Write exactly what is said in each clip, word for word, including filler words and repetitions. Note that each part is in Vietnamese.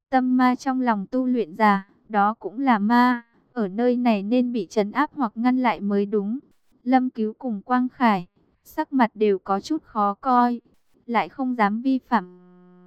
Tâm ma trong lòng tu luyện giả, đó cũng là ma, ở nơi này nên bị trấn áp hoặc ngăn lại mới đúng. Lâm Cứu cùng Quang Khải, sắc mặt đều có chút khó coi, lại không dám vi phạm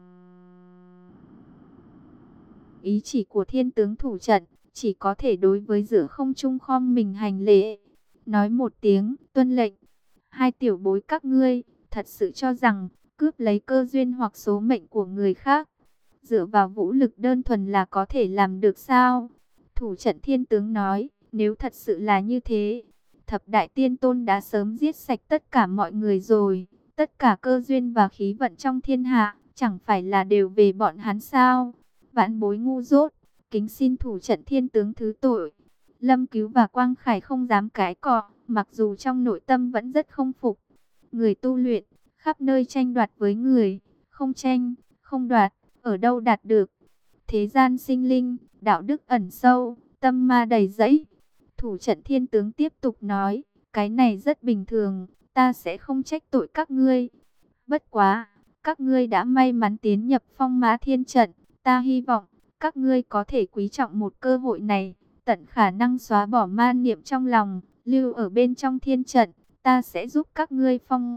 ý chỉ của thiên tướng thủ trận, chỉ có thể đối với giữa không trung khom mình hành lễ, nói một tiếng tuân lệnh. Hai tiểu bối các ngươi, thật sự cho rằng cướp lấy cơ duyên hoặc số mệnh của người khác, dựa vào vũ lực đơn thuần là có thể làm được sao? Thủ trận thiên tướng nói, nếu thật sự là như thế, thập đại tiên tôn đã sớm giết sạch tất cả mọi người rồi. Tất cả cơ duyên và khí vận trong thiên hạ, chẳng phải là đều về bọn hắn sao? Vãn bối ngu dốt, kính xin thủ trận thiên tướng thứ tội. Lâm Cứu và Quang Khải không dám cãi cọ, mặc dù trong nội tâm vẫn rất không phục. Người tu luyện, khắp nơi tranh đoạt với người, không tranh, không đoạt, ở đâu đạt được. Thế gian sinh linh, đạo đức ẩn sâu, tâm ma đầy rẫy. Thủ trận thiên tướng tiếp tục nói, cái này rất bình thường, ta sẽ không trách tội các ngươi. Bất quá, các ngươi đã may mắn tiến nhập phong mã thiên trận, ta hy vọng các ngươi có thể quý trọng một cơ hội này, tận khả năng xóa bỏ ma niệm trong lòng, lưu ở bên trong thiên trận, ta sẽ giúp các ngươi phong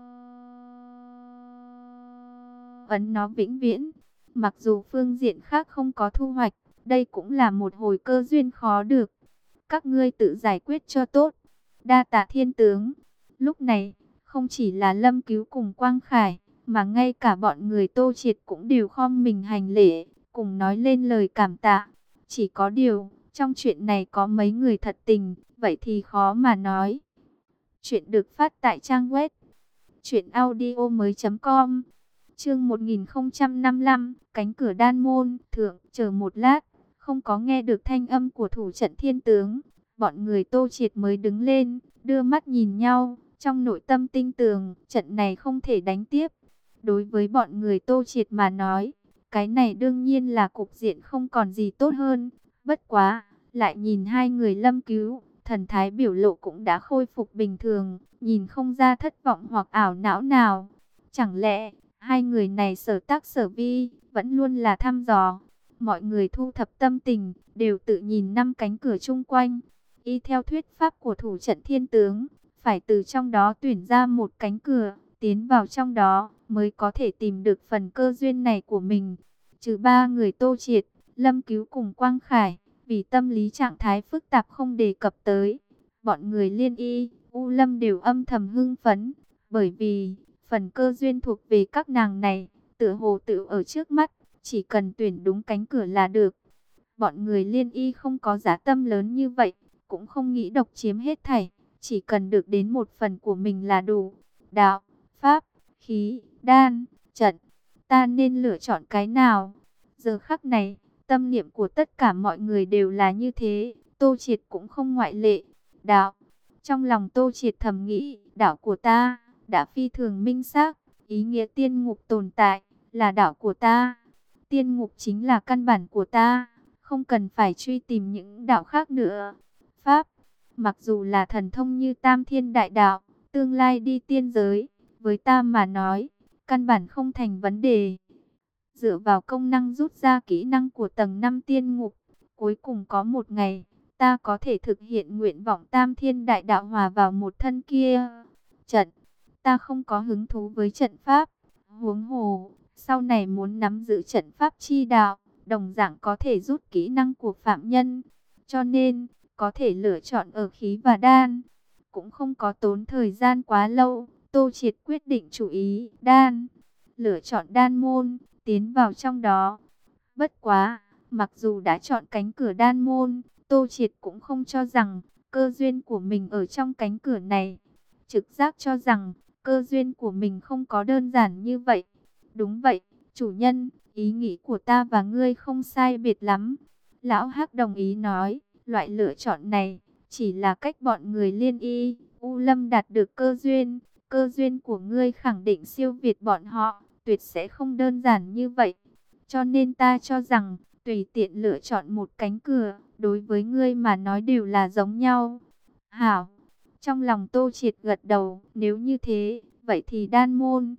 ấn nó vĩnh viễn. Mặc dù phương diện khác không có thu hoạch, đây cũng là một hồi cơ duyên khó được. Các ngươi tự giải quyết cho tốt. Đa tạ thiên tướng. Lúc này, không chỉ là Lâm Cứu cùng Quang Khải, mà ngay cả bọn người Tô Triệt cũng đều khom mình hành lễ, cùng nói lên lời cảm tạ. Chỉ có điều, trong chuyện này có mấy người thật tình, vậy thì khó mà nói. Chuyện được phát tại trang web truyện audio mới chấm com. Chương một nghìn không trăm năm mươi lăm, cánh cửa đan môn, thượng, chờ một lát, không có nghe được thanh âm của thủ trận thiên tướng. Bọn người Tô Triệt mới đứng lên, đưa mắt nhìn nhau, trong nội tâm tinh tường, trận này không thể đánh tiếp. Đối với bọn người Tô Triệt mà nói, cái này đương nhiên là cục diện không còn gì tốt hơn. Bất quá, lại nhìn hai người Lâm Cứu, thần thái biểu lộ cũng đã khôi phục bình thường, nhìn không ra thất vọng hoặc ảo não nào. Chẳng lẽ hai người này sở tác sở vi, vẫn luôn là thăm dò? Mọi người thu thập tâm tình, đều tự nhìn năm cánh cửa chung quanh. Y theo thuyết pháp của thủ trận thiên tướng, phải từ trong đó tuyển ra một cánh cửa, tiến vào trong đó, mới có thể tìm được phần cơ duyên này của mình. Trừ ba người Tô Triệt, Lâm Cứu cùng Quang Khải, vì tâm lý trạng thái phức tạp không đề cập tới. Bọn người Liên Y, U Lâm đều âm thầm hưng phấn, bởi vì phần cơ duyên thuộc về các nàng này, tựa hồ tự ở trước mắt, chỉ cần tuyển đúng cánh cửa là được. Bọn người Liên Y không có giá tâm lớn như vậy, cũng không nghĩ độc chiếm hết thảy, chỉ cần được đến một phần của mình là đủ. Đạo, pháp, khí, đan, trận, ta nên lựa chọn cái nào? Giờ khắc này, tâm niệm của tất cả mọi người đều là như thế, Tô Triệt cũng không ngoại lệ. Đạo, trong lòng Tô Triệt thầm nghĩ, đạo của ta đã phi thường minh xác, ý nghĩa tiên ngục tồn tại là đạo của ta. Tiên ngục chính là căn bản của ta, không cần phải truy tìm những đạo khác nữa. Pháp, mặc dù là thần thông như Tam Thiên Đại Đạo, tương lai đi tiên giới, với ta mà nói, căn bản không thành vấn đề. Dựa vào công năng rút ra kỹ năng của tầng năm tiên ngục, cuối cùng có một ngày, ta có thể thực hiện nguyện vọng Tam Thiên Đại Đạo hòa vào một thân kia. Trận, ta không có hứng thú với trận pháp, huống hồ, sau này muốn nắm giữ trận pháp chi đạo, đồng dạng có thể rút kỹ năng của phạm nhân, cho nên có thể lựa chọn ở khí và đan. Cũng không có tốn thời gian quá lâu, Tô Triệt quyết định chủ ý đan, lựa chọn đan môn, tiến vào trong đó. Bất quá, mặc dù đã chọn cánh cửa đan môn, Tô Triệt cũng không cho rằng cơ duyên của mình ở trong cánh cửa này. Trực giác cho rằng cơ duyên của mình không có đơn giản như vậy. Đúng vậy, chủ nhân, ý nghĩ của ta và ngươi không sai biệt lắm. Lão Hắc đồng ý nói, loại lựa chọn này chỉ là cách bọn người Liên Y, U Lâm đạt được cơ duyên. Cơ duyên của ngươi khẳng định siêu việt bọn họ, tuyệt sẽ không đơn giản như vậy. Cho nên ta cho rằng, tùy tiện lựa chọn một cánh cửa, đối với ngươi mà nói đều là giống nhau. Hảo, trong lòng Tô Triệt gật đầu, nếu như thế, vậy thì đan môn.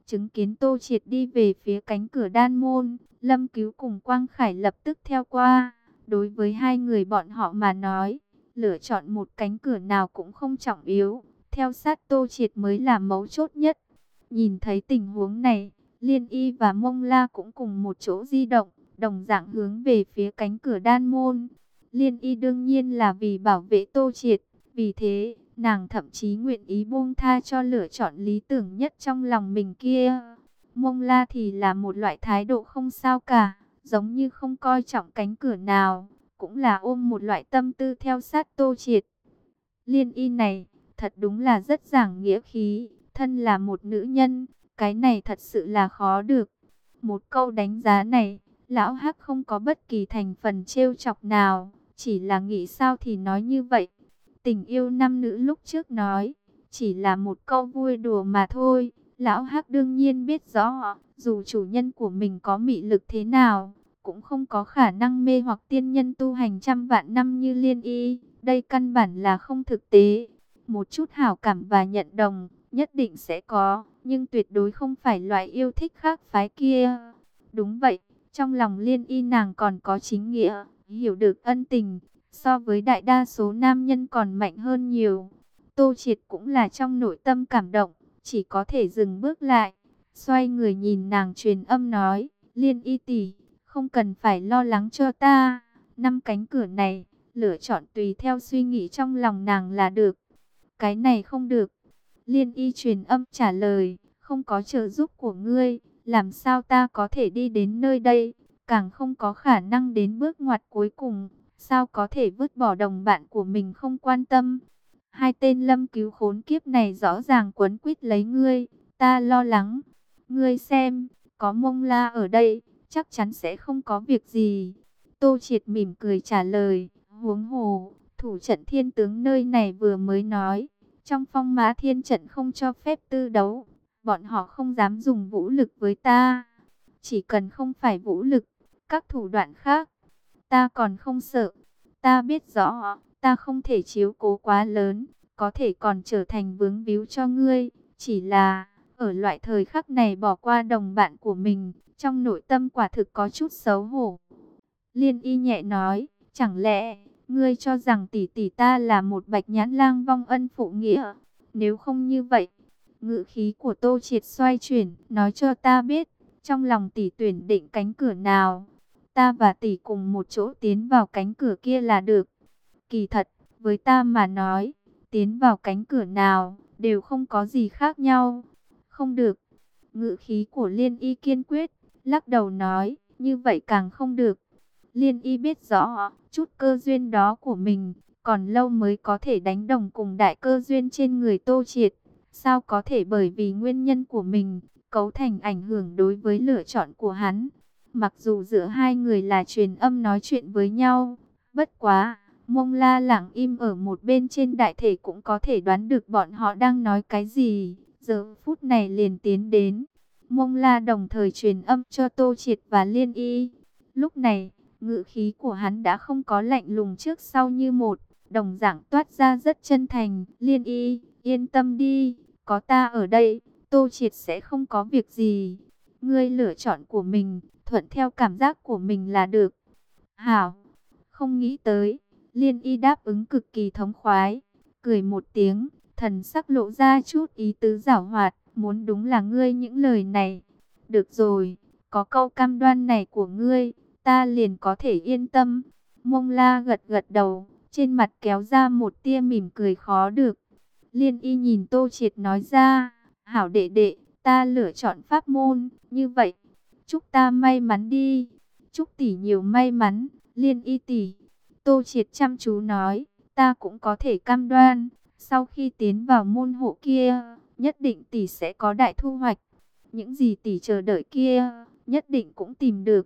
Chứng kiến Tô Triệt đi về phía cánh cửa đan môn, Lâm Cứu cùng Quang Khải lập tức theo qua. Đối với hai người bọn họ mà nói, lựa chọn một cánh cửa nào cũng không trọng yếu, theo sát Tô Triệt mới là mấu chốt nhất. Nhìn thấy tình huống này, Liên Y và Mông La cũng cùng một chỗ di động, đồng dạng hướng về phía cánh cửa đan môn. Liên Y đương nhiên là vì bảo vệ Tô Triệt, vì thế, nàng thậm chí nguyện ý buông tha cho lựa chọn lý tưởng nhất trong lòng mình kia. Mông La thì là một loại thái độ không sao cả, giống như không coi trọng cánh cửa nào, cũng là ôm một loại tâm tư theo sát Tô Triệt. Liên Y này, thật đúng là rất giảng nghĩa khí, thân là một nữ nhân, cái này thật sự là khó được. Một câu đánh giá này, lão Hắc không có bất kỳ thành phần trêu chọc nào, chỉ là nghĩ sao thì nói như vậy. Tình yêu nam nữ lúc trước nói, chỉ là một câu vui đùa mà thôi. Lão Hắc đương nhiên biết rõ, dù chủ nhân của mình có mị lực thế nào, cũng không có khả năng mê hoặc tiên nhân tu hành trăm vạn năm như Liên Y. Đây căn bản là không thực tế. Một chút hảo cảm và nhận đồng, nhất định sẽ có, nhưng tuyệt đối không phải loại yêu thích khác phái kia. Đúng vậy, trong lòng Liên Y nàng còn có chính nghĩa, hiểu được ân tình, so với đại đa số nam nhân còn mạnh hơn nhiều. Tô Triệt cũng là trong nội tâm cảm động, chỉ có thể dừng bước lại, xoay người nhìn nàng truyền âm nói, Liên Y tỷ, không cần phải lo lắng cho ta, năm cánh cửa này, lựa chọn tùy theo suy nghĩ trong lòng nàng là được. Cái này không được. Liên Y truyền âm trả lời, không có trợ giúp của ngươi, làm sao ta có thể đi đến nơi đây, càng không có khả năng đến bước ngoặt cuối cùng, sao có thể vứt bỏ đồng bạn của mình không quan tâm. Hai tên Lâm Cứu khốn kiếp này rõ ràng quấn quýt lấy ngươi, ta lo lắng. Ngươi xem, có Mông La ở đây, chắc chắn sẽ không có việc gì. Tô Triệt mỉm cười trả lời, huống hồ, thủ trận thiên tướng nơi này vừa mới nói, trong phong mã thiên trận không cho phép tư đấu, bọn họ không dám dùng vũ lực với ta. Chỉ cần không phải vũ lực, các thủ đoạn khác, ta còn không sợ. Ta biết rõ, ta không thể chiếu cố quá lớn, có thể còn trở thành vướng víu cho ngươi. Chỉ là, ở loại thời khắc này bỏ qua đồng bạn của mình, trong nội tâm quả thực có chút xấu hổ. Liên Y nhẹ nói, chẳng lẽ, ngươi cho rằng tỷ tỷ ta là một bạch nhãn lang vong ân phụ nghĩa? Nếu không như vậy, ngữ khí của Tô Triệt xoay chuyển, nói cho ta biết, trong lòng tỷ tuyển định cánh cửa nào, ta và tỷ cùng một chỗ tiến vào cánh cửa kia là được. Kỳ thật, với ta mà nói, tiến vào cánh cửa nào, đều không có gì khác nhau. Không được. Ngữ khí của Liên Y kiên quyết, lắc đầu nói, như vậy càng không được. Liên Y biết rõ, chút cơ duyên đó của mình, còn lâu mới có thể đánh đồng cùng đại cơ duyên trên người Tô Triệt. Sao có thể bởi vì nguyên nhân của mình, cấu thành ảnh hưởng đối với lựa chọn của hắn. Mặc dù giữa hai người là truyền âm nói chuyện với nhau, bất quá, Mông La lặng im ở một bên trên đại thể cũng có thể đoán được bọn họ đang nói cái gì. Giờ phút này liền tiến đến, Mông La đồng thời truyền âm cho Tô Triệt và Liên Y. Lúc này, ngữ khí của hắn đã không có lạnh lùng trước sau như một, đồng dạng toát ra rất chân thành. Liên Y, yên tâm đi, có ta ở đây, Tô Triệt sẽ không có việc gì. Ngươi lựa chọn của mình, thuận theo cảm giác của mình là được. Hảo, không nghĩ tới, Liên Y đáp ứng cực kỳ thống khoái, cười một tiếng, thần sắc lộ ra chút ý tứ giảo hoạt, muốn đúng là ngươi những lời này. Được rồi, có câu cam đoan này của ngươi, ta liền có thể yên tâm. Mông La gật gật đầu, trên mặt kéo ra một tia mỉm cười khó được. Liên Y nhìn Tô Triệt nói ra, hảo đệ đệ, ta lựa chọn pháp môn, như vậy, chúc ta may mắn đi. Chúc tỷ nhiều may mắn, Liên Y tỷ. Tô Triệt chăm chú nói, ta cũng có thể cam đoan, sau khi tiến vào môn hộ kia, nhất định tỷ sẽ có đại thu hoạch. Những gì tỷ chờ đợi kia, nhất định cũng tìm được.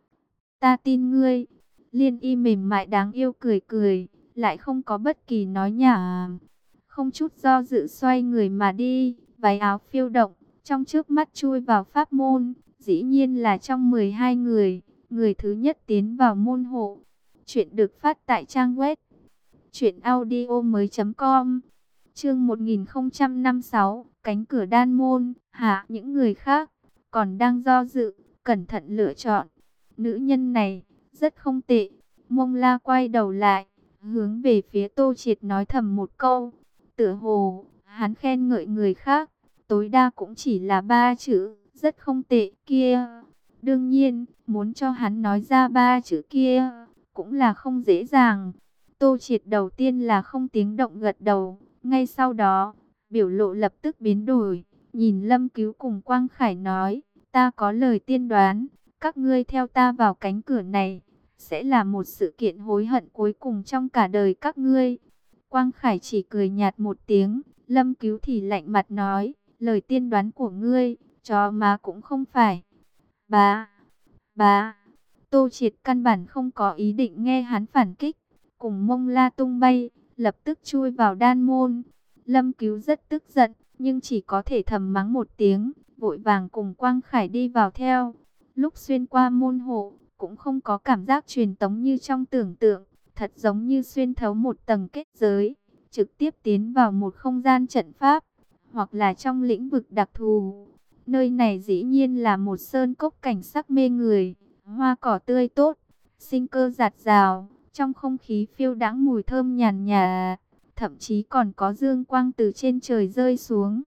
Ta tin ngươi. Liên Y mềm mại đáng yêu cười cười, lại không có bất kỳ nói nhả. Không chút do dự xoay người mà đi, váy áo phiêu động, trong trước mắt chui vào pháp môn. Dĩ nhiên là trong mười hai người, người thứ nhất tiến vào môn hộ. Chuyện được phát tại trang web truyện audio mới chấm com. Chương một nghìn không trăm năm mươi sáu, cánh cửa đan môn, hả? Những người khác còn đang do dự, cẩn thận lựa chọn. Nữ nhân này rất không tệ. Mông La quay đầu lại, hướng về phía Tô Triệt nói thầm một câu. Tựa hồ hắn khen ngợi người khác, tối đa cũng chỉ là ba chữ, rất không tệ kia. Đương nhiên, muốn cho hắn nói ra ba chữ kia cũng là không dễ dàng. Tô Triệt đầu tiên là không tiếng động gật đầu, ngay sau đó, biểu lộ lập tức biến đổi, nhìn Lâm Cứu cùng Quang Khải nói, ta có lời tiên đoán, các ngươi theo ta vào cánh cửa này, sẽ là một sự kiện hối hận cuối cùng trong cả đời các ngươi. Quang Khải chỉ cười nhạt một tiếng, Lâm Cứu thì lạnh mặt nói, lời tiên đoán của ngươi, chó má cũng không phải. Bá, bá, Tô Triệt căn bản không có ý định nghe hắn phản kích, cùng Mông La tung bay, lập tức chui vào đan môn. Lâm Cứu rất tức giận, nhưng chỉ có thể thầm mắng một tiếng, vội vàng cùng Quang Khải đi vào theo. Lúc xuyên qua môn hộ, cũng không có cảm giác truyền tống như trong tưởng tượng, thật giống như xuyên thấu một tầng kết giới, trực tiếp tiến vào một không gian trận pháp, hoặc là trong lĩnh vực đặc thù. Nơi này dĩ nhiên là một sơn cốc cảnh sắc mê người, hoa cỏ tươi tốt, sinh cơ rạt rào, trong không khí phiêu đãng mùi thơm nhàn nhạt, thậm chí còn có dương quang từ trên trời rơi xuống.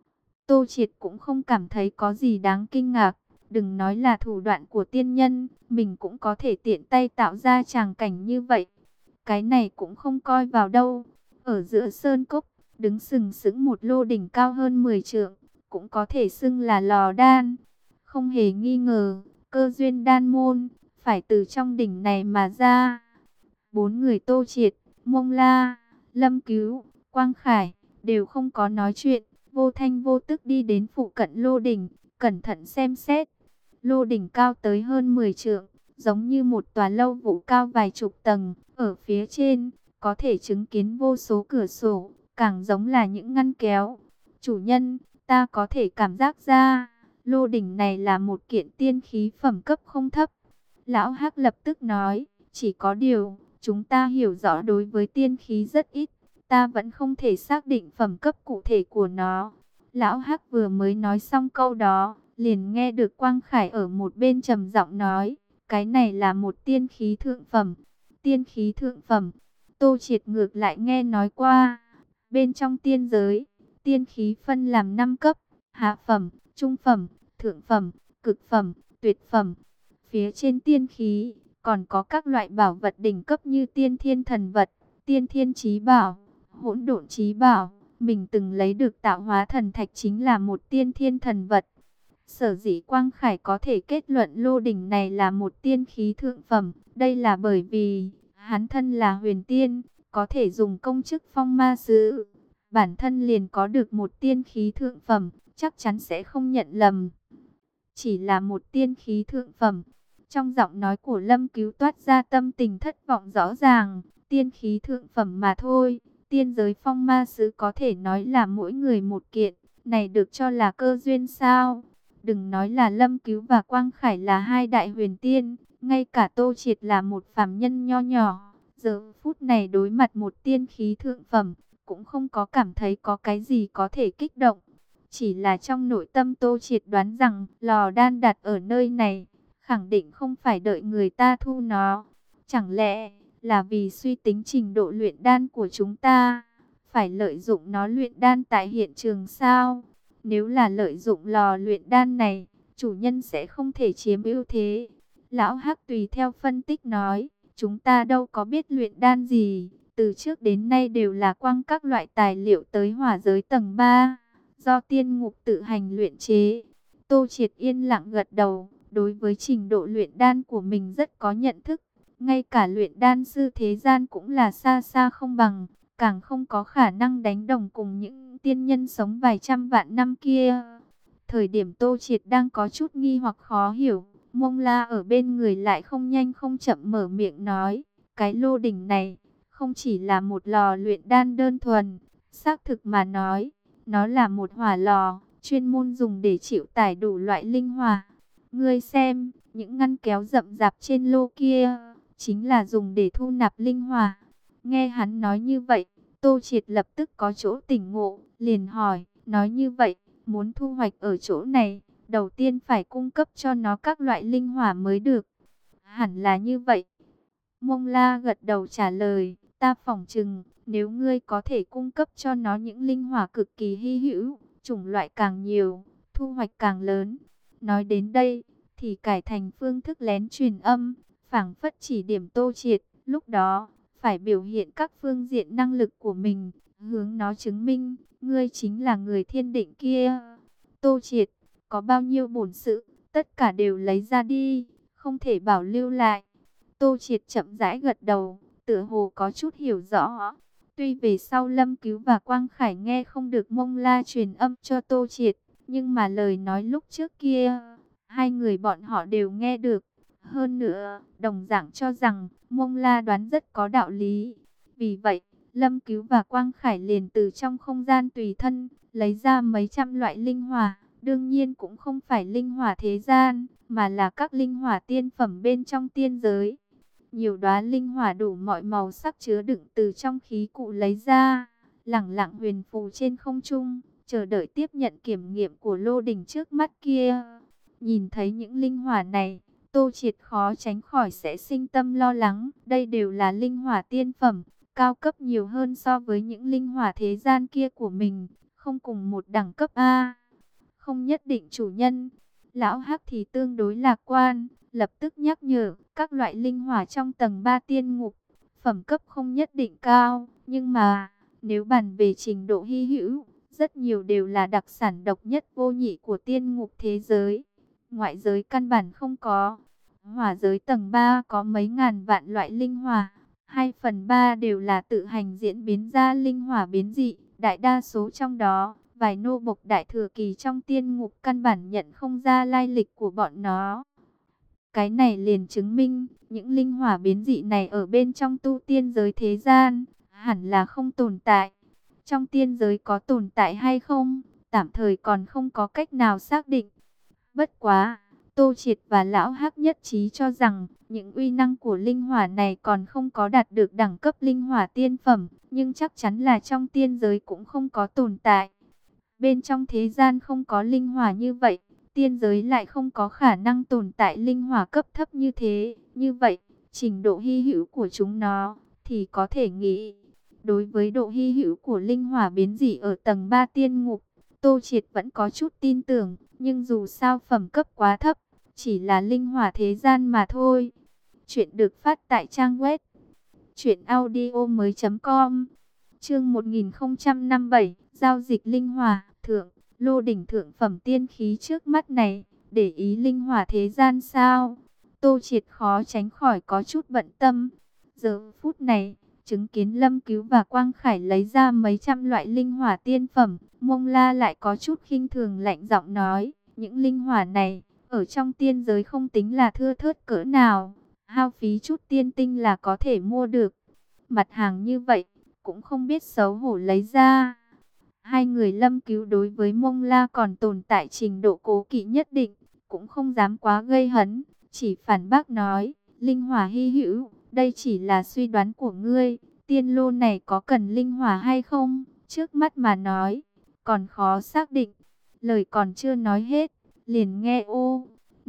Tô Triệt cũng không cảm thấy có gì đáng kinh ngạc, đừng nói là thủ đoạn của tiên nhân, mình cũng có thể tiện tay tạo ra tràng cảnh như vậy. Cái này cũng không coi vào đâu. Ở giữa sơn cốc, đứng sừng sững một lô đỉnh cao hơn mười trượng, cũng có thể xưng là lò đan. Không hề nghi ngờ, cơ duyên đan môn, phải từ trong đỉnh này mà ra. Bốn người Tô Triệt, Mông La, Lâm Cứu, Quang Khải, đều không có nói chuyện, vô thanh vô tức đi đến phụ cận lô đỉnh, cẩn thận xem xét. Lô đỉnh cao tới hơn mười trượng, giống như một tòa lâu vũ cao vài chục tầng, ở phía trên, có thể chứng kiến vô số cửa sổ, càng giống là những ngăn kéo. Chủ nhân, ta có thể cảm giác ra, lô đỉnh này là một kiện tiên khí phẩm cấp không thấp. Lão Hắc lập tức nói, chỉ có điều, chúng ta hiểu rõ đối với tiên khí rất ít, ta vẫn không thể xác định phẩm cấp cụ thể của nó. Lão Hắc vừa mới nói xong câu đó, liền nghe được Quang Khải ở một bên trầm giọng nói, cái này là một tiên khí thượng phẩm. Tiên khí thượng phẩm, Tô Triệt ngược lại nghe nói qua. Bên trong tiên giới, tiên khí phân làm năm cấp, hạ phẩm, trung phẩm, thượng phẩm, cực phẩm, tuyệt phẩm. Phía trên tiên khí, còn có các loại bảo vật đỉnh cấp như tiên thiên thần vật, tiên thiên chí bảo, hỗn độn chí bảo. Mình từng lấy được tạo hóa thần thạch chính là một tiên thiên thần vật. Sở dĩ Quang Khải có thể kết luận lô đỉnh này là một tiên khí thượng phẩm, đây là bởi vì hắn thân là huyền tiên, có thể dùng công chức phong ma sứ. Bản thân liền có được một tiên khí thượng phẩm, chắc chắn sẽ không nhận lầm. Chỉ là một tiên khí thượng phẩm. Trong giọng nói của Lâm Cứu toát ra tâm tình thất vọng rõ ràng, tiên khí thượng phẩm mà thôi. Tiên giới phong ma sứ có thể nói là mỗi người một kiện, này được cho là cơ duyên sao? Đừng nói là Lâm Cứu và Quang Khải là hai đại huyền tiên, ngay cả Tô Triệt là một phàm nhân nho nhỏ. Giờ phút này đối mặt một tiên khí thượng phẩm, cũng không có cảm thấy có cái gì có thể kích động. Chỉ là trong nội tâm Tô Triệt đoán rằng lò đan đặt ở nơi này, khẳng định không phải đợi người ta thu nó. Chẳng lẽ là vì suy tính trình độ luyện đan của chúng ta, phải lợi dụng nó luyện đan tại hiện trường sao? Nếu là lợi dụng lò luyện đan này, chủ nhân sẽ không thể chiếm ưu thế. Lão Hắc tùy theo phân tích nói, chúng ta đâu có biết luyện đan gì, từ trước đến nay đều là quăng các loại tài liệu tới hỏa giới tầng ba, do tiên ngục tự hành luyện chế. Tô Triệt yên lặng gật đầu, đối với trình độ luyện đan của mình rất có nhận thức. Ngay cả luyện đan sư thế gian cũng là xa xa không bằng, càng không có khả năng đánh đồng cùng những tiên nhân sống vài trăm vạn năm kia. Thời điểm Tô Triệt đang có chút nghi hoặc khó hiểu, Mông La ở bên người lại không nhanh không chậm mở miệng nói, cái lô đỉnh này không chỉ là một lò luyện đan đơn thuần, xác thực mà nói, nó là một hỏa lò, chuyên môn dùng để chịu tải đủ loại linh hỏa. Ngươi xem, những ngăn kéo rậm rạp trên lô kia, chính là dùng để thu nạp linh hỏa. Nghe hắn nói như vậy, Tô Triệt lập tức có chỗ tỉnh ngộ, liền hỏi, Nói như vậy, muốn thu hoạch ở chỗ này, đầu tiên phải cung cấp cho nó các loại linh hỏa mới được. Hẳn là như vậy. Mông La gật đầu trả lời, ta phỏng chừng, nếu ngươi có thể cung cấp cho nó những linh hỏa cực kỳ hy hữu, chủng loại càng nhiều, thu hoạch càng lớn. Nói đến đây, thì cải thành phương thức lén truyền âm, phảng phất chỉ điểm Tô Triệt, lúc đó, phải biểu hiện các phương diện năng lực của mình, hướng nó chứng minh, ngươi chính là người thiên định kia. Tô Triệt, có bao nhiêu bổn sự, tất cả đều lấy ra đi, không thể bảo lưu lại. Tô Triệt chậm rãi gật đầu, tựa hồ có chút hiểu rõ. Tuy về sau Lâm Cứu và Quang Khải nghe không được Mông La truyền âm cho Tô Triệt, nhưng mà lời nói lúc trước kia, hai người bọn họ đều nghe được. Hơn nữa, đồng dạng cho rằng Mông La đoán rất có đạo lý. Vì vậy, Lâm Cứu và Quang Khải liền từ trong không gian tùy thân, lấy ra mấy trăm loại linh hỏa. Đương nhiên cũng không phải linh hỏa thế gian, mà là các linh hỏa tiên phẩm bên trong tiên giới. Nhiều đóa linh hỏa đủ mọi màu sắc chứa đựng từ trong khí cụ lấy ra, lẳng lặng huyền phù trên không trung, chờ đợi tiếp nhận kiểm nghiệm của lô đỉnh trước mắt kia. Nhìn thấy những linh hỏa này, Tô Triệt khó tránh khỏi sẽ sinh tâm lo lắng. Đây đều là linh hỏa tiên phẩm, cao cấp nhiều hơn so với những linh hỏa thế gian kia của mình, không cùng một đẳng cấp a. Không nhất định chủ nhân. Lão Hắc thì tương đối lạc quan, lập tức nhắc nhở, các loại linh hỏa trong tầng ba tiên ngục, phẩm cấp không nhất định cao, nhưng mà, nếu bàn về trình độ hy hữu, rất nhiều đều là đặc sản độc nhất vô nhị của tiên ngục thế giới. Ngoại giới căn bản không có. Hỏa giới tầng ba có mấy ngàn vạn loại linh hỏa, hai phần ba đều là tự hành diễn biến ra linh hỏa biến dị, đại đa số trong đó, vài nô bộc đại thừa kỳ trong tiên ngục căn bản nhận không ra lai lịch của bọn nó. Cái này liền chứng minh, những linh hỏa biến dị này ở bên trong tu tiên giới thế gian, hẳn là không tồn tại. Trong tiên giới có tồn tại hay không, tạm thời còn không có cách nào xác định. Bất quá, Tô Triệt và Lão Hắc nhất trí cho rằng, những uy năng của linh hỏa này còn không có đạt được đẳng cấp linh hỏa tiên phẩm, nhưng chắc chắn là trong tiên giới cũng không có tồn tại. Bên trong thế gian không có linh hỏa như vậy, tiên giới lại không có khả năng tồn tại linh hỏa cấp thấp như thế. Như vậy, trình độ hy hữu của chúng nó thì có thể nghĩ. Đối với độ hy hữu của linh hỏa biến dị ở tầng ba tiên ngục, Tô Triệt vẫn có chút tin tưởng, nhưng dù sao phẩm cấp quá thấp, chỉ là linh hỏa thế gian mà thôi. Chuyện được phát tại trang web truyện audio mới chấm com. Chương một nghìn không trăm năm mươi bảy, giao dịch linh hỏa, thượng, lô đỉnh thượng phẩm tiên khí trước mắt này, để ý linh hỏa thế gian sao? Tô Triệt khó tránh khỏi có chút bận tâm. Giờ phút này, chứng kiến Lâm Cứu và Quang Khải lấy ra mấy trăm loại linh hỏa tiên phẩm, Mông La lại có chút khinh thường lạnh giọng nói, những linh hỏa này, ở trong tiên giới không tính là thưa thớt cỡ nào, hao phí chút tiên tinh là có thể mua được. Mặt hàng như vậy, cũng không biết xấu hổ lấy ra. Hai người Lâm Cứu đối với Mông La còn tồn tại trình độ cố kỵ nhất định, cũng không dám quá gây hấn, chỉ phản bác nói, linh hỏa hy hữu, đây chỉ là suy đoán của ngươi, tiên lô này có cần linh hỏa hay không, trước mắt mà nói, còn khó xác định. Lời còn chưa nói hết, liền nghe ô,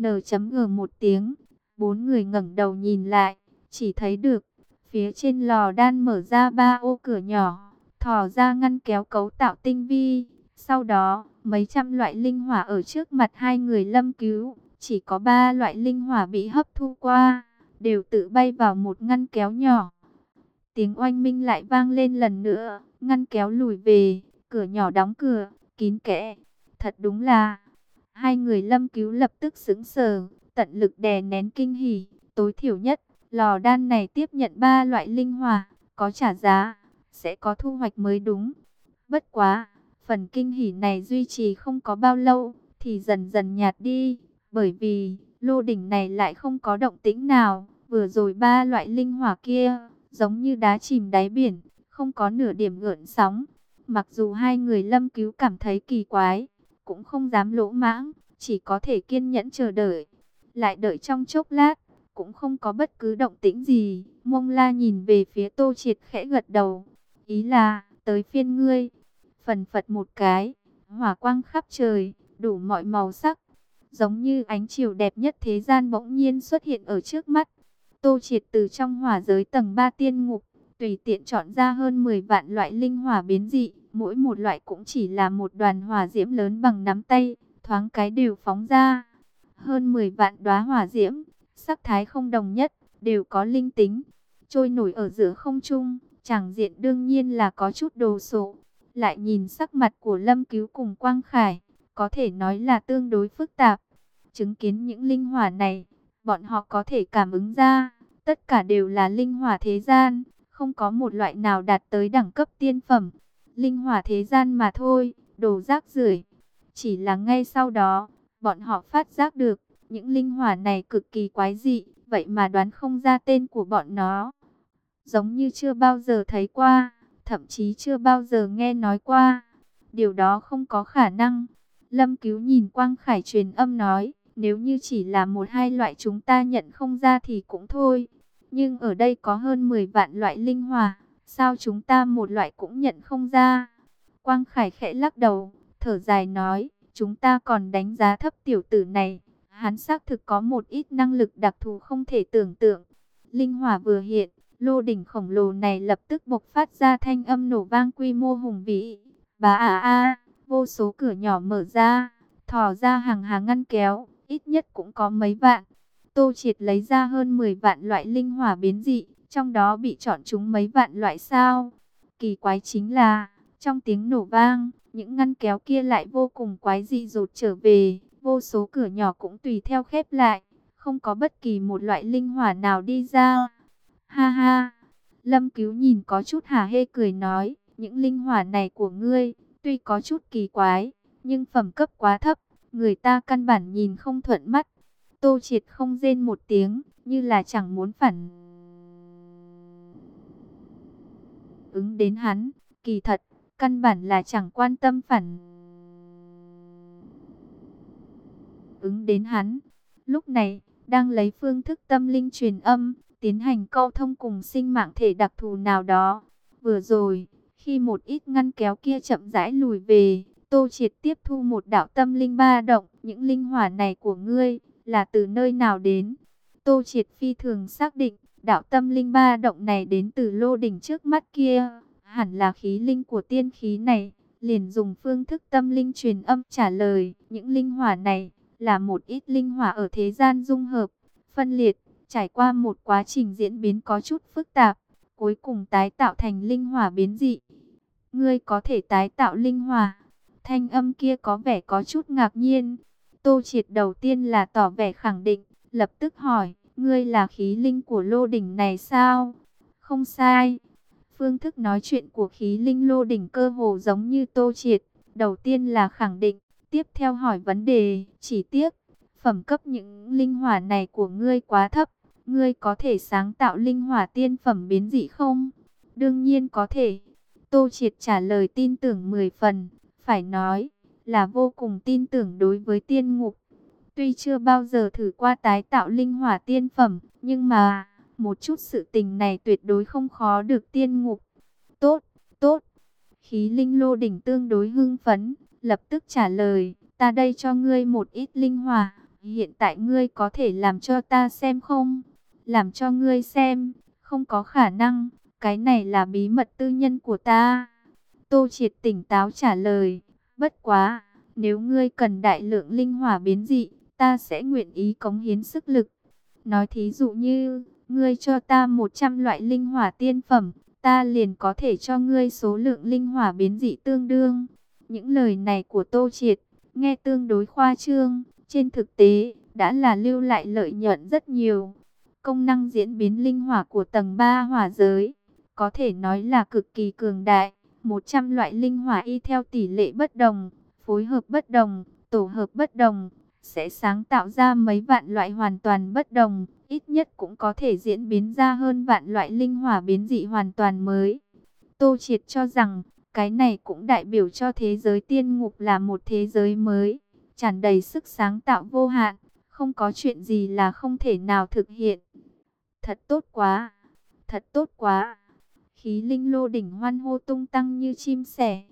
n.g một tiếng, bốn người ngẩng đầu nhìn lại, chỉ thấy được, phía trên lò đan mở ra ba ô cửa nhỏ, thò ra ngăn kéo cấu tạo tinh vi. Sau đó, mấy trăm loại linh hỏa ở trước mặt hai người Lâm Cứu, chỉ có ba loại linh hỏa bị hấp thu qua, đều tự bay vào một ngăn kéo nhỏ. Tiếng oanh minh lại vang lên lần nữa, ngăn kéo lùi về, cửa nhỏ đóng cửa, kín kẽ. Thật đúng là, hai người Lâm Cứu lập tức sững sờ, tận lực đè nén kinh hỉ. Tối thiểu nhất, lò đan này tiếp nhận ba loại linh hỏa, có trả giá, sẽ có thu hoạch mới đúng. Bất quá, phần kinh hỉ này duy trì không có bao lâu, thì dần dần nhạt đi, bởi vì lô đỉnh này lại không có động tĩnh nào. Vừa rồi ba loại linh hỏa kia, giống như đá chìm đáy biển, không có nửa điểm gợn sóng. Mặc dù hai người Lâm Cứu cảm thấy kỳ quái, cũng không dám lỗ mãng, chỉ có thể kiên nhẫn chờ đợi. Lại đợi trong chốc lát, cũng không có bất cứ động tĩnh gì. Mông La nhìn về phía Tô Triệt khẽ gật đầu, ý là tới phiên ngươi. Phần phật một cái, hỏa quang khắp trời, đủ mọi màu sắc, giống như ánh chiều đẹp nhất thế gian bỗng nhiên xuất hiện ở trước mắt. Tô Triệt từ trong hỏa giới tầng ba tiên ngục, tùy tiện chọn ra hơn mười vạn loại linh hỏa biến dị, mỗi một loại cũng chỉ là một đoàn hỏa diễm lớn bằng nắm tay, thoáng cái đều phóng ra. Hơn mười vạn đóa hỏa diễm, sắc thái không đồng nhất, đều có linh tính, trôi nổi ở giữa không trung, tràng diện đương nhiên là có chút đồ sộ. Lại nhìn sắc mặt của Lâm Cứu cùng Quang Khải, có thể nói là tương đối phức tạp. Chứng kiến những linh hỏa này, bọn họ có thể cảm ứng ra, tất cả đều là linh hỏa thế gian, không có một loại nào đạt tới đẳng cấp tiên phẩm. Linh hỏa thế gian mà thôi, đồ rác rưởi. Chỉ là ngay sau đó, bọn họ phát giác được, những linh hỏa này cực kỳ quái dị, vậy mà đoán không ra tên của bọn nó. Giống như chưa bao giờ thấy qua, thậm chí chưa bao giờ nghe nói qua. Điều đó không có khả năng. Lâm Cứu nhìn Quang Khải truyền âm nói, nếu như chỉ là một hai loại chúng ta nhận không ra thì cũng thôi. Nhưng ở đây có hơn mười vạn loại linh hỏa, sao chúng ta một loại cũng nhận không ra? Quang Khải khẽ lắc đầu, thở dài nói, chúng ta còn đánh giá thấp tiểu tử này. Hắn xác thực có một ít năng lực đặc thù không thể tưởng tượng. Linh hỏa vừa hiện, lô đỉnh khổng lồ này lập tức bộc phát ra thanh âm nổ vang quy mô hùng vĩ. Bá à a, vô số cửa nhỏ mở ra, thò ra hàng hàng ngăn kéo, ít nhất cũng có mấy vạn. Tô Triệt lấy ra hơn mười vạn loại linh hỏa biến dị, trong đó bị chọn chúng mấy vạn loại sao. Kỳ quái chính là, trong tiếng nổ vang, những ngăn kéo kia lại vô cùng quái dị rụt trở về, vô số cửa nhỏ cũng tùy theo khép lại, không có bất kỳ một loại linh hỏa nào đi ra. Ha ha, Lâm Cứu nhìn có chút hả hê cười nói, những linh hỏa này của ngươi, tuy có chút kỳ quái, nhưng phẩm cấp quá thấp, người ta căn bản nhìn không thuận mắt. Tô Triệt không rên một tiếng, như là chẳng muốn phản ứng đến hắn, kỳ thật, căn bản là chẳng quan tâm phản ứng đến hắn. Lúc này, đang lấy phương thức tâm linh truyền âm, tiến hành câu thông cùng sinh mạng thể đặc thù nào đó. Vừa rồi, khi một ít ngăn kéo kia chậm rãi lùi về, Tô Triệt tiếp thu một đạo tâm linh ba động, những linh hỏa này của ngươi, là từ nơi nào đến? Tô Triệt phi thường xác định, đạo tâm linh ba động này đến từ lô đỉnh trước mắt kia, hẳn là khí linh của tiên khí này, liền dùng phương thức tâm linh truyền âm trả lời, những linh hỏa này, là một ít linh hỏa ở thế gian dung hợp, phân liệt, trải qua một quá trình diễn biến có chút phức tạp, cuối cùng tái tạo thành linh hỏa biến dị. Ngươi có thể tái tạo linh hỏa? Thanh âm kia có vẻ có chút ngạc nhiên. Tô Triệt đầu tiên là tỏ vẻ khẳng định, lập tức hỏi, ngươi là khí linh của lô đỉnh này sao? Không sai. Phương thức nói chuyện của khí linh lô đỉnh cơ hồ giống như Tô Triệt, đầu tiên là khẳng định, tiếp theo hỏi vấn đề, chỉ tiếc, phẩm cấp những linh hỏa này của ngươi quá thấp, ngươi có thể sáng tạo linh hỏa tiên phẩm biến dị không? Đương nhiên có thể. Tô Triệt trả lời tin tưởng mười phần, phải nói là vô cùng tin tưởng đối với tiên ngục. Tuy chưa bao giờ thử qua tái tạo linh hỏa tiên phẩm, nhưng mà, một chút sự tình này tuyệt đối không khó được tiên ngục. Tốt, tốt. Khí linh lô đỉnh tương đối hưng phấn, lập tức trả lời, ta đây cho ngươi một ít linh hỏa, hiện tại ngươi có thể làm cho ta xem không? Làm cho ngươi xem, không có khả năng, cái này là bí mật tư nhân của ta. Tô Triệt tỉnh táo trả lời, bất quá, nếu ngươi cần đại lượng linh hỏa biến dị, ta sẽ nguyện ý cống hiến sức lực. Nói thí dụ như, ngươi cho ta một trăm loại linh hỏa tiên phẩm, ta liền có thể cho ngươi số lượng linh hỏa biến dị tương đương. Những lời này của Tô Triệt, nghe tương đối khoa trương, trên thực tế, đã là lưu lại lợi nhuận rất nhiều. Công năng diễn biến linh hỏa của tầng ba hỏa giới, có thể nói là cực kỳ cường đại. một trăm loại linh hỏa y theo tỷ lệ bất đồng, phối hợp bất đồng, tổ hợp bất đồng, sẽ sáng tạo ra mấy vạn loại hoàn toàn bất đồng, ít nhất cũng có thể diễn biến ra hơn vạn loại linh hỏa biến dị hoàn toàn mới. Tô Triệt cho rằng, cái này cũng đại biểu cho thế giới tiên ngục là một thế giới mới, tràn đầy sức sáng tạo vô hạn, không có chuyện gì là không thể nào thực hiện. Thật tốt quá, thật tốt quá. Khí linh lô đỉnh hoan hô tung tăng như chim sẻ,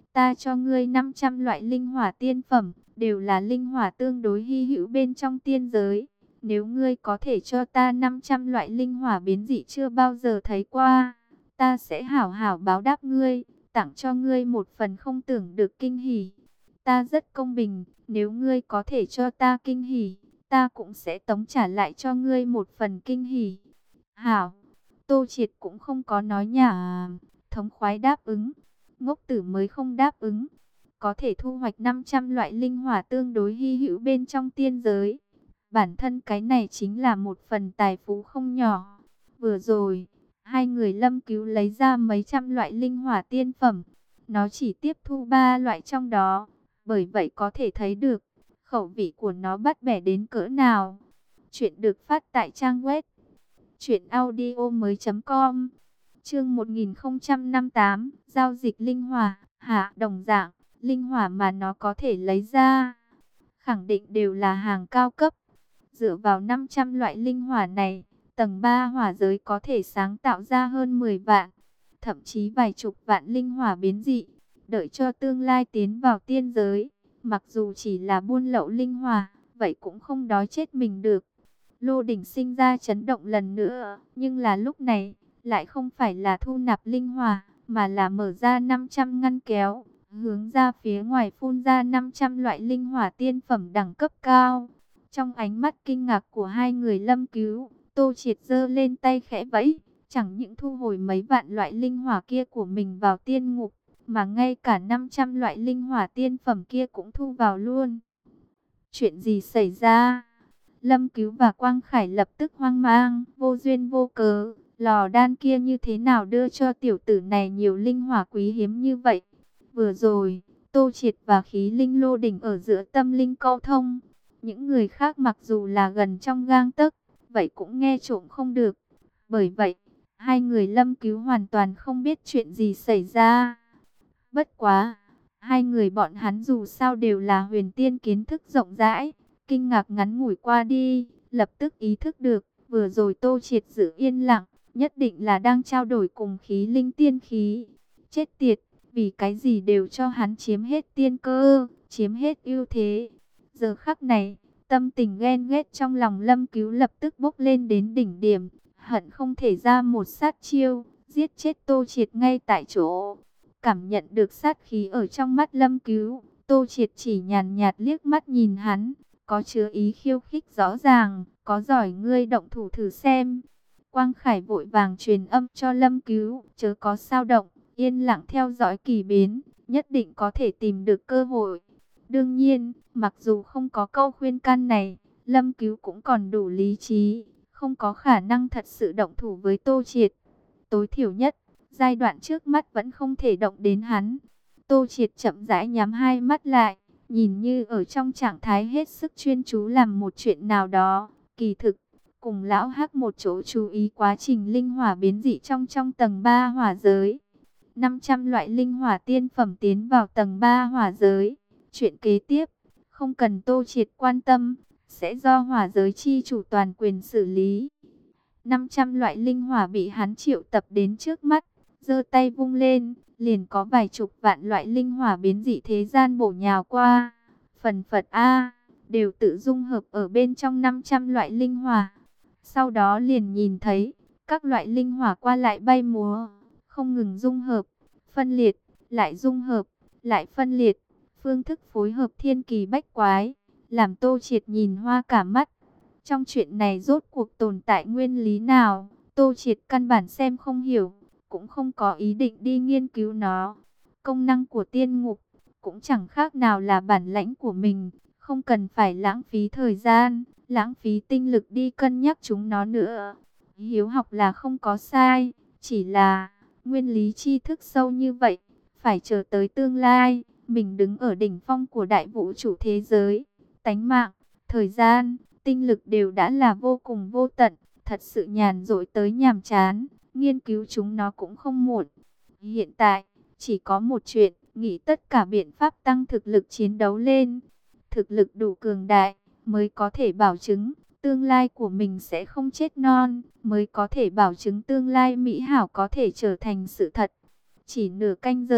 Ta cho ngươi năm trăm loại linh hỏa tiên phẩm, đều là linh hỏa tương đối hy hữu bên trong tiên giới. Nếu ngươi có thể cho ta năm trăm loại linh hỏa biến dị chưa bao giờ thấy qua, ta sẽ hảo hảo báo đáp ngươi, tặng cho ngươi một phần không tưởng được kinh hỉ. Ta rất công bình, nếu ngươi có thể cho ta kinh hỉ, ta cũng sẽ tống trả lại cho ngươi một phần kinh hỉ. Hảo, Tô Triệt cũng không có nói nhảm, thống khoái đáp ứng. Ngốc tử mới không đáp ứng. Có thể thu hoạch năm trăm loại linh hỏa tương đối hy hữu bên trong tiên giới. Bản thân cái này chính là một phần tài phú không nhỏ. Vừa rồi, hai người Lâm Cứu lấy ra mấy trăm loại linh hỏa tiên phẩm. Nó chỉ tiếp thu ba loại trong đó. Bởi vậy có thể thấy được, khẩu vị của nó bắt bẻ đến cỡ nào. Chuyện được phát tại trang web truyện audio mới chấm com. Chương một nghìn không trăm năm mươi tám, giao dịch linh hỏa, hạ đồng dạng, linh hỏa mà nó có thể lấy ra, khẳng định đều là hàng cao cấp. Dựa vào năm trăm loại linh hỏa này, tầng ba hỏa giới có thể sáng tạo ra hơn mười vạn, thậm chí vài chục vạn linh hỏa biến dị. Đợi cho tương lai tiến vào tiên giới, mặc dù chỉ là buôn lậu linh hỏa, vậy cũng không đói chết mình được. Lô Đỉnh sinh ra chấn động lần nữa, nhưng là lúc này, lại không phải là thu nạp linh hỏa, mà là mở ra năm trăm ngăn kéo, hướng ra phía ngoài phun ra năm trăm loại linh hỏa tiên phẩm đẳng cấp cao. Trong ánh mắt kinh ngạc của hai người Lâm Cứu, Tô Triệt giơ lên tay khẽ vẫy, chẳng những thu hồi mấy vạn loại linh hỏa kia của mình vào tiên ngục, mà ngay cả năm trăm loại linh hỏa tiên phẩm kia cũng thu vào luôn. Chuyện gì xảy ra? Lâm Cứu và Quang Khải lập tức hoang mang, vô duyên vô cớ, lò đan kia như thế nào đưa cho tiểu tử này nhiều linh hỏa quý hiếm như vậy? Vừa rồi, Tô Triệt và khí linh Lô Đỉnh ở giữa tâm linh câu thông. Những người khác mặc dù là gần trong gang tấc, vậy cũng nghe trộm không được. Bởi vậy, hai người Lâm Cứu hoàn toàn không biết chuyện gì xảy ra. Bất quá, hai người bọn hắn dù sao đều là huyền tiên kiến thức rộng rãi. Kinh ngạc ngắn ngủi qua đi, lập tức ý thức được, vừa rồi Tô Triệt giữ yên lặng, nhất định là đang trao đổi cùng khí linh tiên khí. Chết tiệt, vì cái gì đều cho hắn chiếm hết tiên cơ, chiếm hết ưu thế. Giờ khắc này, tâm tình ghen ghét trong lòng Lâm Cứu lập tức bốc lên đến đỉnh điểm, hận không thể ra một sát chiêu, giết chết Tô Triệt ngay tại chỗ. Cảm nhận được sát khí ở trong mắt Lâm Cứu, Tô Triệt chỉ nhàn nhạt liếc mắt nhìn hắn, có chứa ý khiêu khích rõ ràng, có giỏi ngươi động thủ thử xem. Quang Khải vội vàng truyền âm cho Lâm Cứu, chớ có sao động, yên lặng theo dõi kỳ biến, nhất định có thể tìm được cơ hội. Đương nhiên, mặc dù không có câu khuyên can này, Lâm Cứu cũng còn đủ lý trí, không có khả năng thật sự động thủ với Tô Triệt. Tối thiểu nhất, giai đoạn trước mắt vẫn không thể động đến hắn. Tô Triệt chậm rãi nhắm hai mắt lại, nhìn như ở trong trạng thái hết sức chuyên chú làm một chuyện nào đó. Kỳ thực, cùng lão Hắc một chỗ chú ý quá trình linh hỏa biến dị trong trong tầng ba hỏa giới. năm trăm loại linh hỏa tiên phẩm tiến vào tầng ba hỏa giới. Chuyện kế tiếp, không cần Tô Triệt quan tâm, sẽ do hỏa giới chi chủ toàn quyền xử lý. năm trăm loại linh hỏa bị hắn triệu tập đến trước mắt, giơ tay vung lên, liền có vài chục vạn loại linh hỏa biến dị thế gian bổ nhào qua. Phần phật A, đều tự dung hợp ở bên trong năm trăm loại linh hỏa. Sau đó liền nhìn thấy, các loại linh hỏa qua lại bay múa, không ngừng dung hợp, phân liệt, lại dung hợp, lại phân liệt. Phương thức phối hợp thiên kỳ bách quái, làm Tô Triệt nhìn hoa cả mắt. Trong chuyện này rốt cuộc tồn tại nguyên lý nào, Tô Triệt căn bản xem không hiểu, cũng không có ý định đi nghiên cứu nó. Công năng của tiên ngục cũng chẳng khác nào là bản lãnh của mình, không cần phải lãng phí thời gian, lãng phí tinh lực đi cân nhắc chúng nó nữa. Hiếu học là không có sai, chỉ là nguyên lý tri thức sâu như vậy, phải chờ tới tương lai, mình đứng ở đỉnh phong của đại vũ trụ thế giới, tánh mạng, thời gian, tinh lực đều đã là vô cùng vô tận, thật sự nhàn rỗi tới nhàm chán, nghiên cứu chúng nó cũng không muộn. Hiện tại, chỉ có một chuyện, nghĩ tất cả biện pháp tăng thực lực chiến đấu lên. Thực lực đủ cường đại, mới có thể bảo chứng tương lai của mình sẽ không chết non, mới có thể bảo chứng tương lai mỹ hảo có thể trở thành sự thật. Chỉ nửa canh giờ,